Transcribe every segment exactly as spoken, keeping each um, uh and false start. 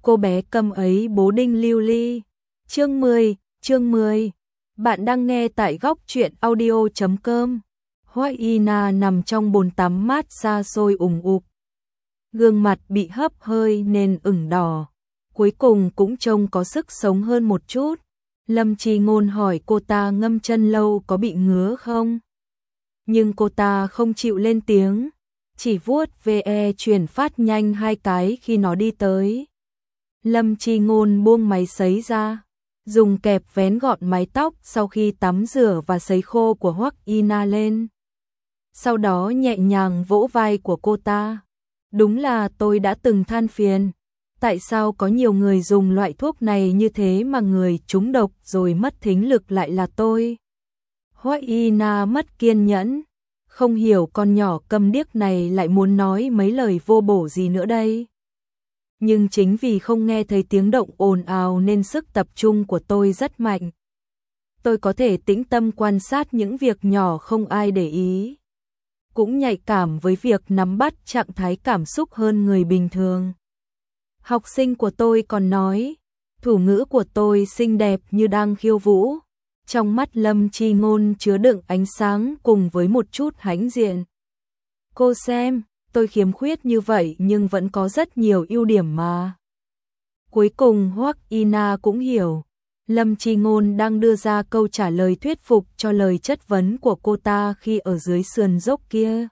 Cô bé câm ấy bố đinh lưu ly. Chương mười, chương mười. Bạn đang nghe tại góc truyện audio chấm com. Hoắc Y Na nằm trong bồn tắm mát xa xôi ủng ục. Gương mặt bị hấp hơi nên ửng đỏ. Cuối cùng cũng trông có sức sống hơn một chút. Lâm Chi Ngôn hỏi cô ta ngâm chân lâu có bị ngứa không? Nhưng cô ta không chịu lên tiếng, chỉ vuốt ve chuyển phát nhanh hai cái khi nó đi tới. Lâm Chi Ngôn buông máy sấy ra, dùng kẹp vén gọn mái tóc sau khi tắm rửa và sấy khô của Hoắc Y Na lên. Sau đó nhẹ nhàng vỗ vai của cô ta. Đúng là tôi đã từng than phiền, tại sao có nhiều người dùng loại thuốc này như thế mà người trúng độc rồi mất thính lực lại là tôi. Hoắc Y Na mất kiên nhẫn, không hiểu con nhỏ câm điếc này lại muốn nói mấy lời vô bổ gì nữa đây. Nhưng chính vì không nghe thấy tiếng động ồn ào nên sức tập trung của tôi rất mạnh. Tôi có thể tĩnh tâm quan sát những việc nhỏ không ai để ý. Cũng nhạy cảm với việc nắm bắt trạng thái cảm xúc hơn người bình thường. Học sinh của tôi còn nói, thủ ngữ của tôi xinh đẹp như đang khiêu vũ. Trong mắt Lâm Chi Ngôn chứa đựng ánh sáng cùng với một chút hãnh diện. Cô xem, tôi khiếm khuyết như vậy nhưng vẫn có rất nhiều ưu điểm mà. Cuối cùng Hoắc Y Na cũng hiểu, Lâm Chi Ngôn đang đưa ra câu trả lời thuyết phục cho lời chất vấn của cô ta khi ở dưới sườn dốc kia.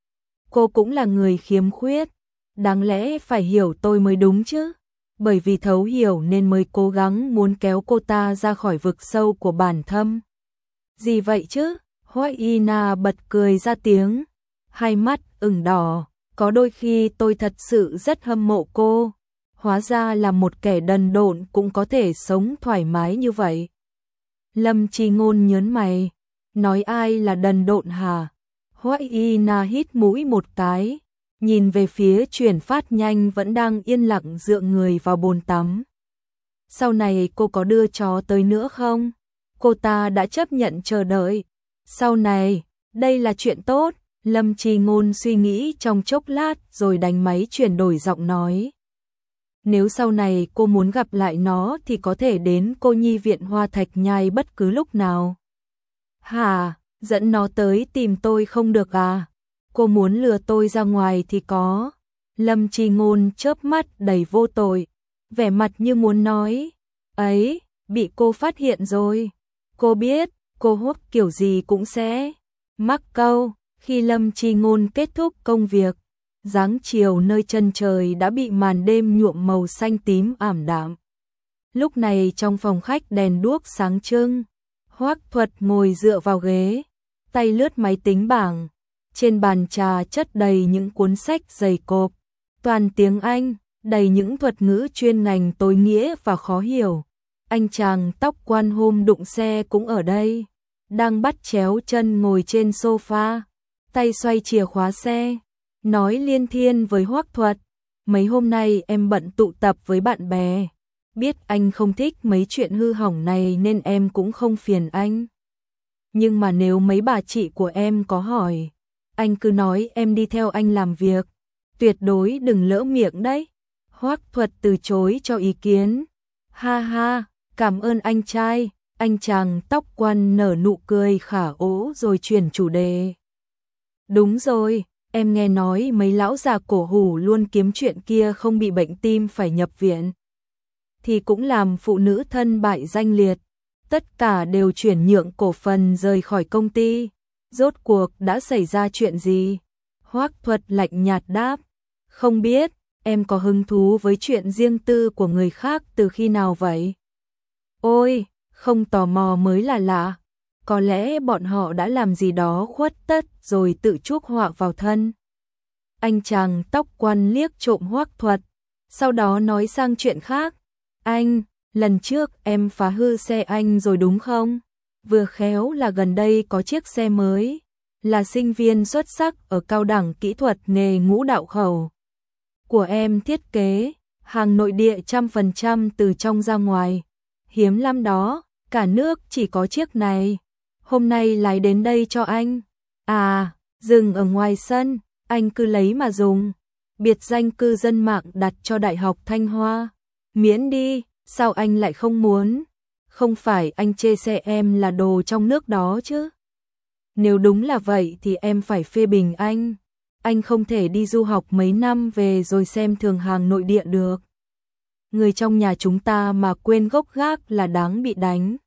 Cô cũng là người khiếm khuyết, đáng lẽ phải hiểu tôi mới đúng chứ. Bởi vì thấu hiểu nên mới cố gắng muốn kéo cô ta ra khỏi vực sâu của bản thân. Gì vậy chứ? Hoắc Y Na bật cười ra tiếng, hai mắt ửng đỏ, có đôi khi tôi thật sự rất hâm mộ cô. Hóa ra là một kẻ đần độn cũng có thể sống thoải mái như vậy. Lâm Chi Ngôn nhớn mày, nói ai là đần độn hả? Hoắc Y Na hít mũi một cái, nhìn về phía chuyển phát nhanh vẫn đang yên lặng dựa người vào bồn tắm. Sau này cô có đưa chó tới nữa không? Cô ta đã chấp nhận chờ đợi. Sau này, đây là chuyện tốt. Lâm Chi Ngôn suy nghĩ trong chốc lát rồi đánh máy chuyển đổi giọng nói. Nếu sau này cô muốn gặp lại nó thì có thể đến cô nhi viện Hoa Thạch Nhai bất cứ lúc nào. Hả, dẫn nó tới tìm tôi không được à? Cô muốn lừa tôi ra ngoài thì có. Lâm Chi Ngôn chớp mắt đầy vô tội, vẻ mặt như muốn nói, ấy, bị cô phát hiện rồi. Cô biết, cô Hoắc kiểu gì cũng sẽ mắc câu. Khi Lâm Chi Ngôn kết thúc công việc, dáng chiều nơi chân trời đã bị màn đêm nhuộm màu xanh tím ảm đạm. Lúc này trong phòng khách đèn đuốc sáng trưng, Hoắc Thuật ngồi dựa vào ghế, tay lướt máy tính bảng. Trên bàn trà chất đầy những cuốn sách dày cộp, toàn tiếng Anh, đầy những thuật ngữ chuyên ngành tối nghĩa và khó hiểu. Anh chàng tóc quan hôm đụng xe cũng ở đây, đang bắt chéo chân ngồi trên sofa, tay xoay chìa khóa xe, nói liên thiên với Hoắc Thuật. Mấy hôm nay em bận tụ tập với bạn bè, biết anh không thích mấy chuyện hư hỏng này nên em cũng không phiền anh. Nhưng mà nếu mấy bà chị của em có hỏi, anh cứ nói em đi theo anh làm việc, tuyệt đối đừng lỡ miệng đấy. Hoắc Thuật từ chối cho ý kiến. Ha ha, cảm ơn anh trai. Anh chàng tóc quan nở nụ cười khả ố rồi chuyển chủ đề. Đúng rồi, em nghe nói mấy lão già cổ hủ luôn kiếm chuyện kia không bị bệnh tim phải nhập viện, thì cũng làm phụ nữ thân bại danh liệt, tất cả đều chuyển nhượng cổ phần rời khỏi công ty. Rốt cuộc đã xảy ra chuyện gì? Hoắc Thuật lạnh nhạt đáp, không biết, em có hứng thú với chuyện riêng tư của người khác từ khi nào vậy? Ôi, không tò mò mới là lạ, có lẽ bọn họ đã làm gì đó khuất tất rồi tự chuốc họa vào thân. Anh chàng tóc quan liếc trộm Hoắc Thuật, sau đó nói sang chuyện khác. Anh, lần trước em phá hư xe anh rồi đúng không? Vừa khéo là gần đây có chiếc xe mới, là sinh viên xuất sắc ở cao đẳng kỹ thuật nghề ngũ đạo khẩu của em thiết kế, hàng nội địa trăm phần trăm từ trong ra ngoài, hiếm lắm đó, cả nước chỉ có chiếc này. Hôm nay lái đến đây cho anh. À, dừng ở ngoài sân, anh cứ lấy mà dùng. Biệt danh cư dân mạng đặt cho Đại học Thanh Hoa. Miễn đi, sao anh lại không muốn? Không phải anh chê xe em là đồ trong nước đó chứ? Nếu đúng là vậy thì em phải phê bình anh. Anh không thể đi du học mấy năm về rồi xem thường hàng nội địa được. Người trong nhà chúng ta mà quên gốc gác là đáng bị đánh.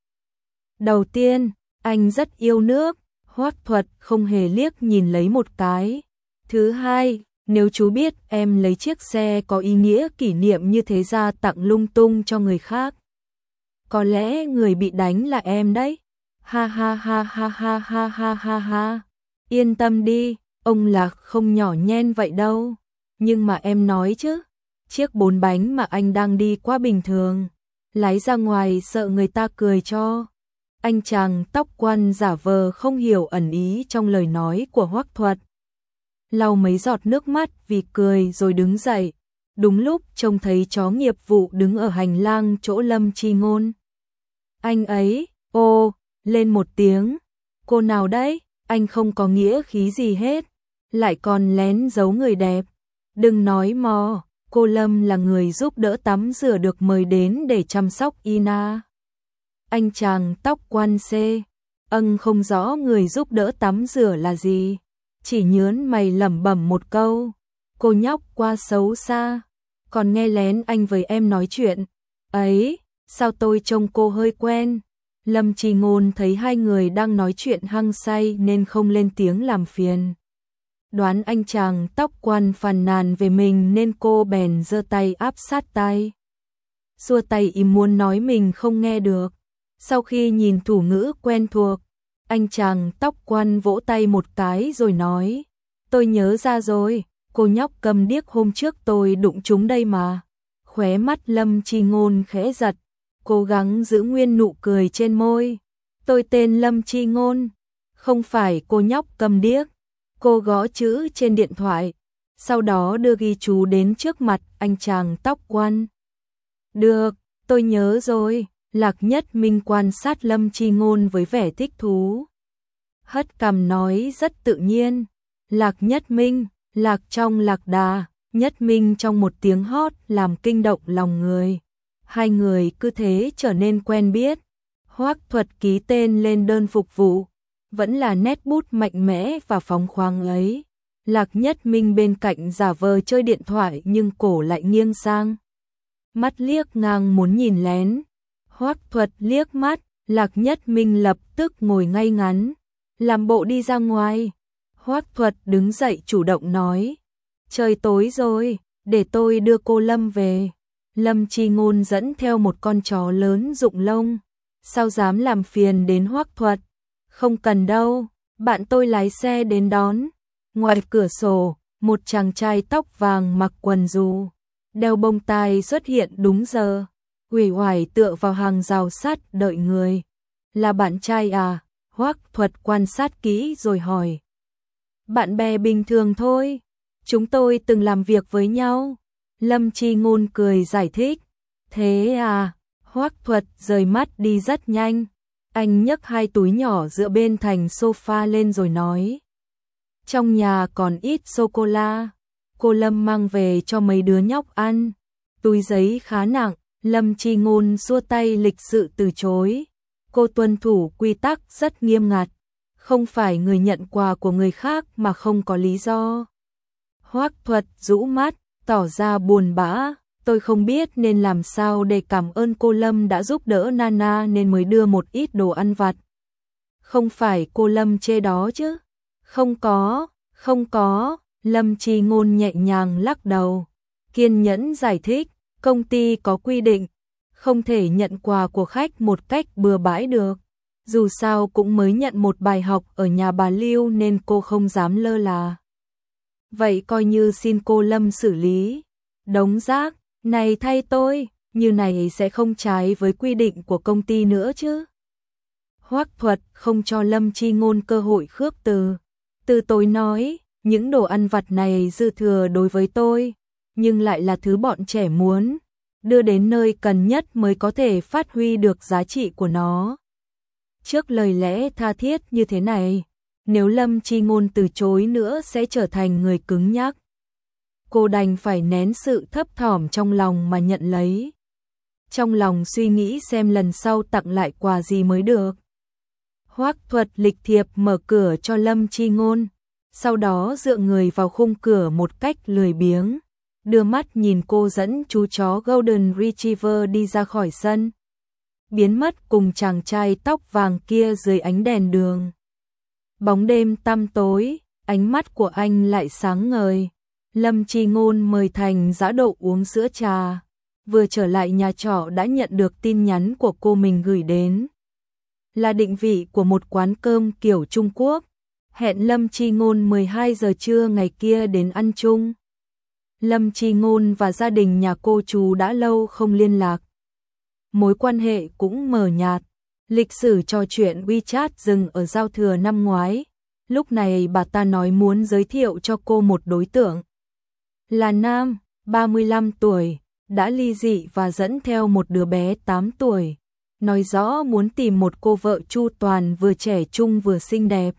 Đầu tiên, anh rất yêu nước, Hoắc Thuật không hề liếc nhìn lấy một cái. Thứ hai, nếu chú biết em lấy chiếc xe có ý nghĩa kỷ niệm như thế ra tặng lung tung cho người khác, có lẽ người bị đánh là em đấy. Ha ha ha ha ha ha ha ha ha. Yên tâm đi, ông Lạc không nhỏ nhen vậy đâu. Nhưng mà em nói chứ, chiếc bốn bánh mà anh đang đi quá bình thường, lái ra ngoài sợ người ta cười cho. Anh chàng tóc quăn giả vờ không hiểu ẩn ý trong lời nói của Hoắc Thuật, lau mấy giọt nước mắt vì cười rồi đứng dậy. Đúng lúc trông thấy chó nghiệp vụ đứng ở hành lang chỗ Lâm Chi Ngôn. Anh ấy, ô, lên một tiếng. Cô nào đấy? Anh không có nghĩa khí gì hết, lại còn lén giấu người đẹp. Đừng nói mò, cô Lâm là người giúp đỡ tắm rửa được mời đến để chăm sóc Ina. Anh chàng tóc quan xê, âng không rõ người giúp đỡ tắm rửa là gì, chỉ nhớn mày lẩm bẩm một câu, cô nhóc quá xấu xa, còn nghe lén anh với em nói chuyện. Ấy, sao tôi trông cô hơi quen. Lâm Chi Ngôn thấy hai người đang nói chuyện hăng say nên không lên tiếng làm phiền. Đoán anh chàng tóc quan phàn nàn về mình nên cô bèn giơ tay áp sát tai, xua tay im muốn nói mình không nghe được. Sau khi nhìn thủ ngữ quen thuộc, anh chàng tóc quan vỗ tay một cái rồi nói, tôi nhớ ra rồi, cô nhóc cầm điếc hôm trước tôi đụng trúng đây mà. Khóe mắt Lâm Chi Ngôn khẽ giật, cố gắng giữ nguyên nụ cười trên môi. Tôi tên Lâm Chi Ngôn, không phải cô nhóc cầm điếc. Cô gõ chữ trên điện thoại, sau đó đưa ghi chú đến trước mặt anh chàng tóc quan. Được, tôi nhớ rồi. Lạc Nhất Minh quan sát Lâm Chi Ngôn với vẻ thích thú, hất cằm nói rất tự nhiên. Lạc Nhất Minh, lạc trong lạc đà, Nhất Minh trong một tiếng hót làm kinh động lòng người. Hai người cứ thế trở nên quen biết. Hoắc Thuật ký tên lên đơn phục vụ, vẫn là nét bút mạnh mẽ và phóng khoáng ấy. Lạc Nhất Minh bên cạnh giả vờ chơi điện thoại nhưng cổ lại nghiêng sang, mắt liếc ngang muốn nhìn lén. Hoắc Thuật liếc mắt, Lạc Nhất Minh lập tức ngồi ngay ngắn, làm bộ đi ra ngoài. Hoắc Thuật đứng dậy chủ động nói, trời tối rồi, để tôi đưa cô Lâm về. Lâm Chi Ngôn dẫn theo một con chó lớn rụng lông, sao dám làm phiền đến Hoắc Thuật. Không cần đâu, bạn tôi lái xe đến đón. Ngoài cửa sổ, một chàng trai tóc vàng mặc quần dù, đeo bông tai xuất hiện đúng giờ, uể oải tựa vào hàng rào sắt đợi người. Là bạn trai à? Hoắc Thuật quan sát kỹ rồi hỏi. Bạn bè bình thường thôi, chúng tôi từng làm việc với nhau. Lâm Chi Ngôn cười giải thích. Thế à? Hoắc Thuật rời mắt đi rất nhanh. Anh nhấc hai túi nhỏ dựa bên thành sofa lên rồi nói, trong nhà còn ít sô-cô-la, cô Lâm mang về cho mấy đứa nhóc ăn. Túi giấy khá nặng, Lâm Chi Ngôn xua tay lịch sự từ chối. Cô tuân thủ quy tắc rất nghiêm ngặt, không phải người nhận quà của người khác mà không có lý do. Hoắc Thuật rũ mắt, tỏ ra buồn bã. Tôi không biết nên làm sao để cảm ơn cô Lâm đã giúp đỡ Nana nên mới đưa một ít đồ ăn vặt. Không phải cô Lâm chê đó chứ? Không có, không có. Lâm Chi Ngôn nhẹ nhàng lắc đầu, kiên nhẫn giải thích, công ty có quy định, không thể nhận quà của khách một cách bừa bãi được. Dù sao cũng mới nhận một bài học ở nhà bà Lưu nên cô không dám lơ là. Vậy coi như xin cô Lâm xử lý. Đống rác này thay tôi, như này sẽ không trái với quy định của công ty nữa chứ. Hoắc Thuật không cho Lâm Chi Ngôn cơ hội khước từ. Từ tôi nói, những đồ ăn vặt này dư thừa đối với tôi, nhưng lại là thứ bọn trẻ muốn, đưa đến nơi cần nhất mới có thể phát huy được giá trị của nó. Trước lời lẽ tha thiết như thế này, nếu Lâm Chi Ngôn từ chối nữa sẽ trở thành người cứng nhắc. Cô đành phải nén sự thấp thỏm trong lòng mà nhận lấy. trong lòng suy nghĩ xem lần sau tặng lại quà gì mới được. Hoắc Thuật lịch thiệp mở cửa cho Lâm Chi Ngôn, sau đó dựa người vào khung cửa một cách lười biếng, đưa mắt nhìn cô dẫn chú chó Golden Retriever đi ra khỏi sân, biến mất cùng chàng trai tóc vàng kia dưới ánh đèn đường. Bóng đêm tăm tối, ánh mắt của anh lại sáng ngời. Lâm Chi Ngôn mời Thành Dã Độ uống sữa trà, vừa trở lại nhà trọ đã nhận được tin nhắn của cô mình gửi đến. Là định vị của một quán cơm kiểu Trung Quốc, hẹn Lâm Chi Ngôn mười hai giờ trưa ngày kia đến ăn chung. Lâm Chi Ngôn và gia đình nhà cô chú đã lâu không liên lạc, mối quan hệ cũng mờ nhạt. Lịch sử trò chuyện WeChat dừng ở giao thừa năm ngoái, lúc này bà ta nói muốn giới thiệu cho cô một đối tượng. Là nam, ba mươi lăm tuổi, đã ly dị và dẫn theo một đứa bé tám tuổi, nói rõ muốn tìm một cô vợ chu toàn vừa trẻ trung vừa xinh đẹp.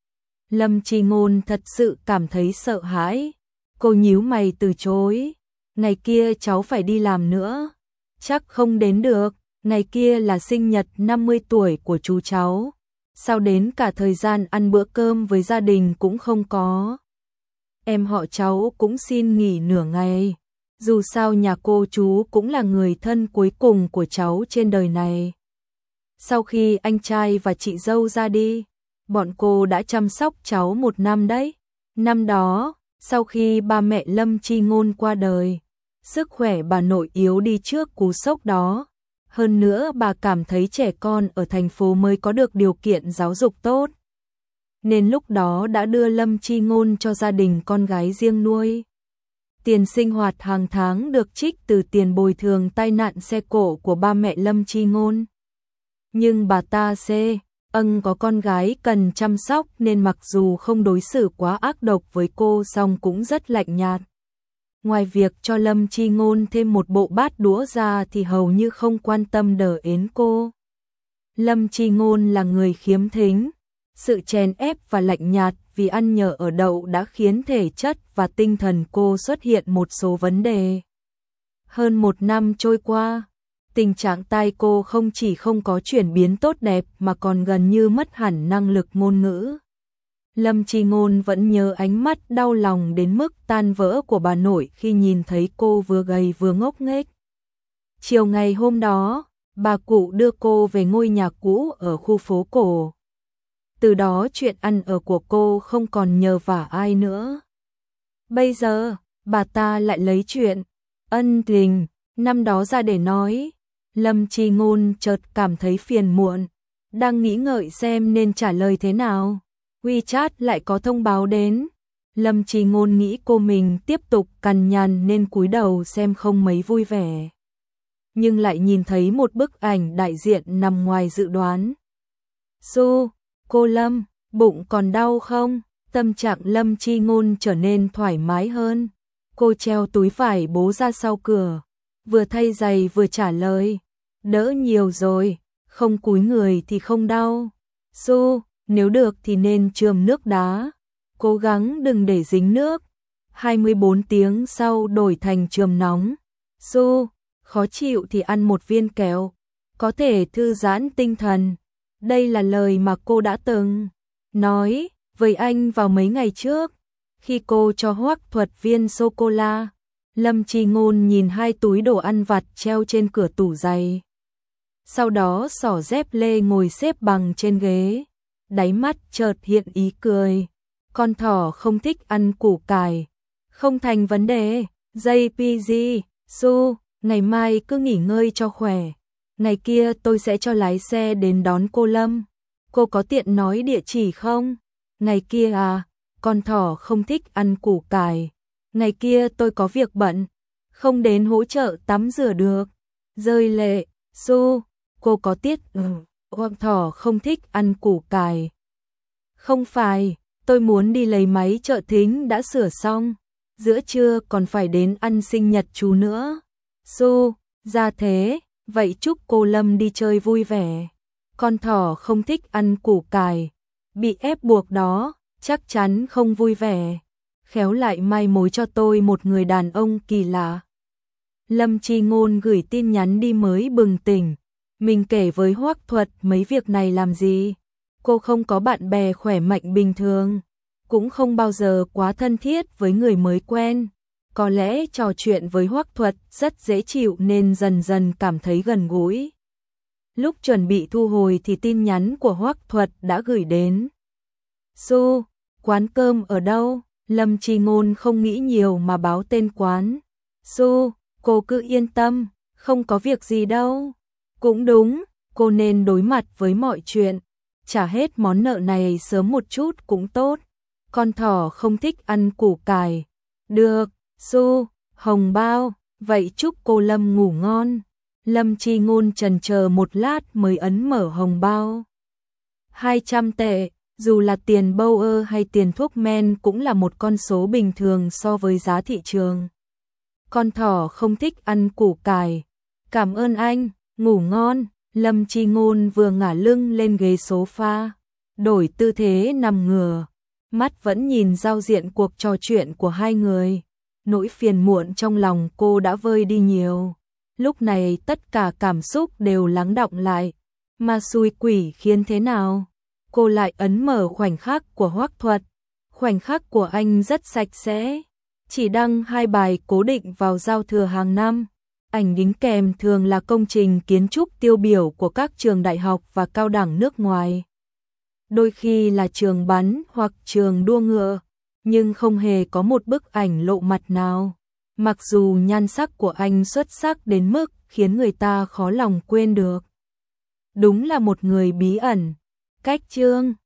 Lâm Chi Ngôn thật sự cảm thấy sợ hãi, cô nhíu mày từ chối. Ngày kia cháu phải đi làm nữa, chắc không đến được, ngày kia là sinh nhật năm mươi tuổi của chú cháu, sao đến cả thời gian ăn bữa cơm với gia đình cũng không có. Em họ cháu cũng xin nghỉ nửa ngày, dù sao nhà cô chú cũng là người thân cuối cùng của cháu trên đời này. Sau khi anh trai và chị dâu ra đi, bọn cô đã chăm sóc cháu một năm đấy. Năm đó, sau khi ba mẹ Lâm Chi Ngôn qua đời, sức khỏe bà nội yếu đi trước cú sốc đó. Hơn nữa bà cảm thấy trẻ con ở thành phố mới có được điều kiện giáo dục tốt, nên lúc đó đã đưa Lâm Chi Ngôn cho gia đình con gái riêng nuôi. Tiền sinh hoạt hàng tháng được trích từ tiền bồi thường tai nạn xe cộ của ba mẹ Lâm Chi Ngôn. Nhưng bà ta xê, ân có con gái cần chăm sóc nên mặc dù không đối xử quá ác độc với cô song cũng rất lạnh nhạt. Ngoài việc cho Lâm Chi Ngôn thêm một bộ bát đũa ra thì hầu như không quan tâm đờ ến cô. Lâm Chi Ngôn là người khiếm thính, sự chèn ép và lạnh nhạt vì ăn nhờ ở đậu đã khiến thể chất và tinh thần cô xuất hiện một số vấn đề. Hơn một năm trôi qua, tình trạng tai cô không chỉ không có chuyển biến tốt đẹp mà còn gần như mất hẳn năng lực ngôn ngữ. Lâm Chi Ngôn vẫn nhớ ánh mắt đau lòng đến mức tan vỡ của bà nội khi nhìn thấy cô vừa gầy vừa ngốc nghếch. Chiều ngày hôm đó, bà cụ đưa cô về ngôi nhà cũ ở khu phố cổ. Từ đó chuyện ăn ở của cô không còn nhờ vả ai nữa. Bây giờ, bà ta lại lấy chuyện ân tình năm đó ra để nói. Lâm Chi Ngôn chợt cảm thấy phiền muộn, đang nghĩ ngợi xem nên trả lời thế nào. WeChat lại có thông báo đến. Lâm Chi Ngôn nghĩ cô mình tiếp tục cằn nhằn nên cúi đầu xem không mấy vui vẻ. Nhưng lại nhìn thấy một bức ảnh đại diện nằm ngoài dự đoán. Su, cô Lâm, bụng còn đau không? Tâm trạng Lâm Chi Ngôn trở nên thoải mái hơn. Cô treo túi vải bố ra sau cửa, vừa thay giày vừa trả lời. Đỡ nhiều rồi, không cúi người thì không đau. Su, nếu được thì nên chườm nước đá, cố gắng đừng để dính nước. hai mươi bốn tiếng sau đổi thành chườm nóng. Su, khó chịu thì ăn một viên kẹo, có thể thư giãn tinh thần. Đây là lời mà cô đã từng nói với anh vào mấy ngày trước, khi cô cho Hoắc Thuật viên sô-cô-la. Lâm Chi Ngôn nhìn hai túi đồ ăn vặt treo trên cửa tủ giày. Sau đó xỏ dép lê ngồi xếp bằng trên ghế. Đáy mắt chợt hiện ý cười. Con thỏ không thích ăn củ cải. Không thành vấn đề. jê pê giê, Su, ngày mai cứ nghỉ ngơi cho khỏe. Ngày kia tôi sẽ cho lái xe đến đón cô Lâm. Cô có tiện nói địa chỉ không? Ngày kia à, con thỏ không thích ăn củ cải. Ngày kia tôi có việc bận, không đến hỗ trợ tắm rửa được. Rơi lệ, Su, cô có tiết ừ, con thỏ không thích ăn củ cải. Không phải, tôi muốn đi lấy máy trợ thính đã sửa xong. Giữa trưa còn phải đến ăn sinh nhật chú nữa. Su, ra thế, vậy chúc cô Lâm đi chơi vui vẻ. Con thỏ không thích ăn củ cải, bị ép buộc đó, chắc chắn không vui vẻ. Khéo lại mai mối cho tôi một người đàn ông kỳ lạ. Lâm Chi Ngôn gửi tin nhắn đi mới bừng tỉnh. Mình kể với Hoắc Thuật mấy việc này làm gì? Cô không có bạn bè khỏe mạnh bình thường, cũng không bao giờ quá thân thiết với người mới quen. Có lẽ trò chuyện với Hoắc Thuật rất dễ chịu nên dần dần cảm thấy gần gũi. Lúc chuẩn bị thu hồi thì tin nhắn của Hoắc Thuật đã gửi đến. Su, quán cơm ở đâu? Lâm Chi Ngôn không nghĩ nhiều mà báo tên quán. Su, cô cứ yên tâm, không có việc gì đâu. Cũng đúng, cô nên đối mặt với mọi chuyện. Trả hết món nợ này sớm một chút cũng tốt. Con thỏ không thích ăn củ cải. Được, Su, hồng bao, vậy chúc cô Lâm ngủ ngon. Lâm Chi Ngôn chần chờ một lát mới ấn mở hồng bao. hai trăm tệ, dù là tiền bâu ơ hay tiền thuốc men cũng là một con số bình thường so với giá thị trường. Con thỏ không thích ăn củ cải. Cảm ơn anh, ngủ ngon. Lâm Chi Ngôn vừa ngả lưng lên ghế sofa, đổi tư thế nằm ngửa, mắt vẫn nhìn giao diện cuộc trò chuyện của hai người. Nỗi phiền muộn trong lòng cô đã vơi đi nhiều. Lúc này tất cả cảm xúc đều lắng đọng lại. Mà xui quỷ khiến thế nào? Cô lại ấn mở khoảnh khắc của Hoắc Thuật. Khoảnh khắc của anh rất sạch sẽ, chỉ đăng hai bài cố định vào giao thừa hàng năm. Ảnh đính kèm thường là công trình kiến trúc tiêu biểu của các trường đại học và cao đẳng nước ngoài. Đôi khi là trường bắn hoặc trường đua ngựa, nhưng không hề có một bức ảnh lộ mặt nào. Mặc dù nhan sắc của anh xuất sắc đến mức khiến người ta khó lòng quên được. Đúng là một người bí ẩn. Cách chương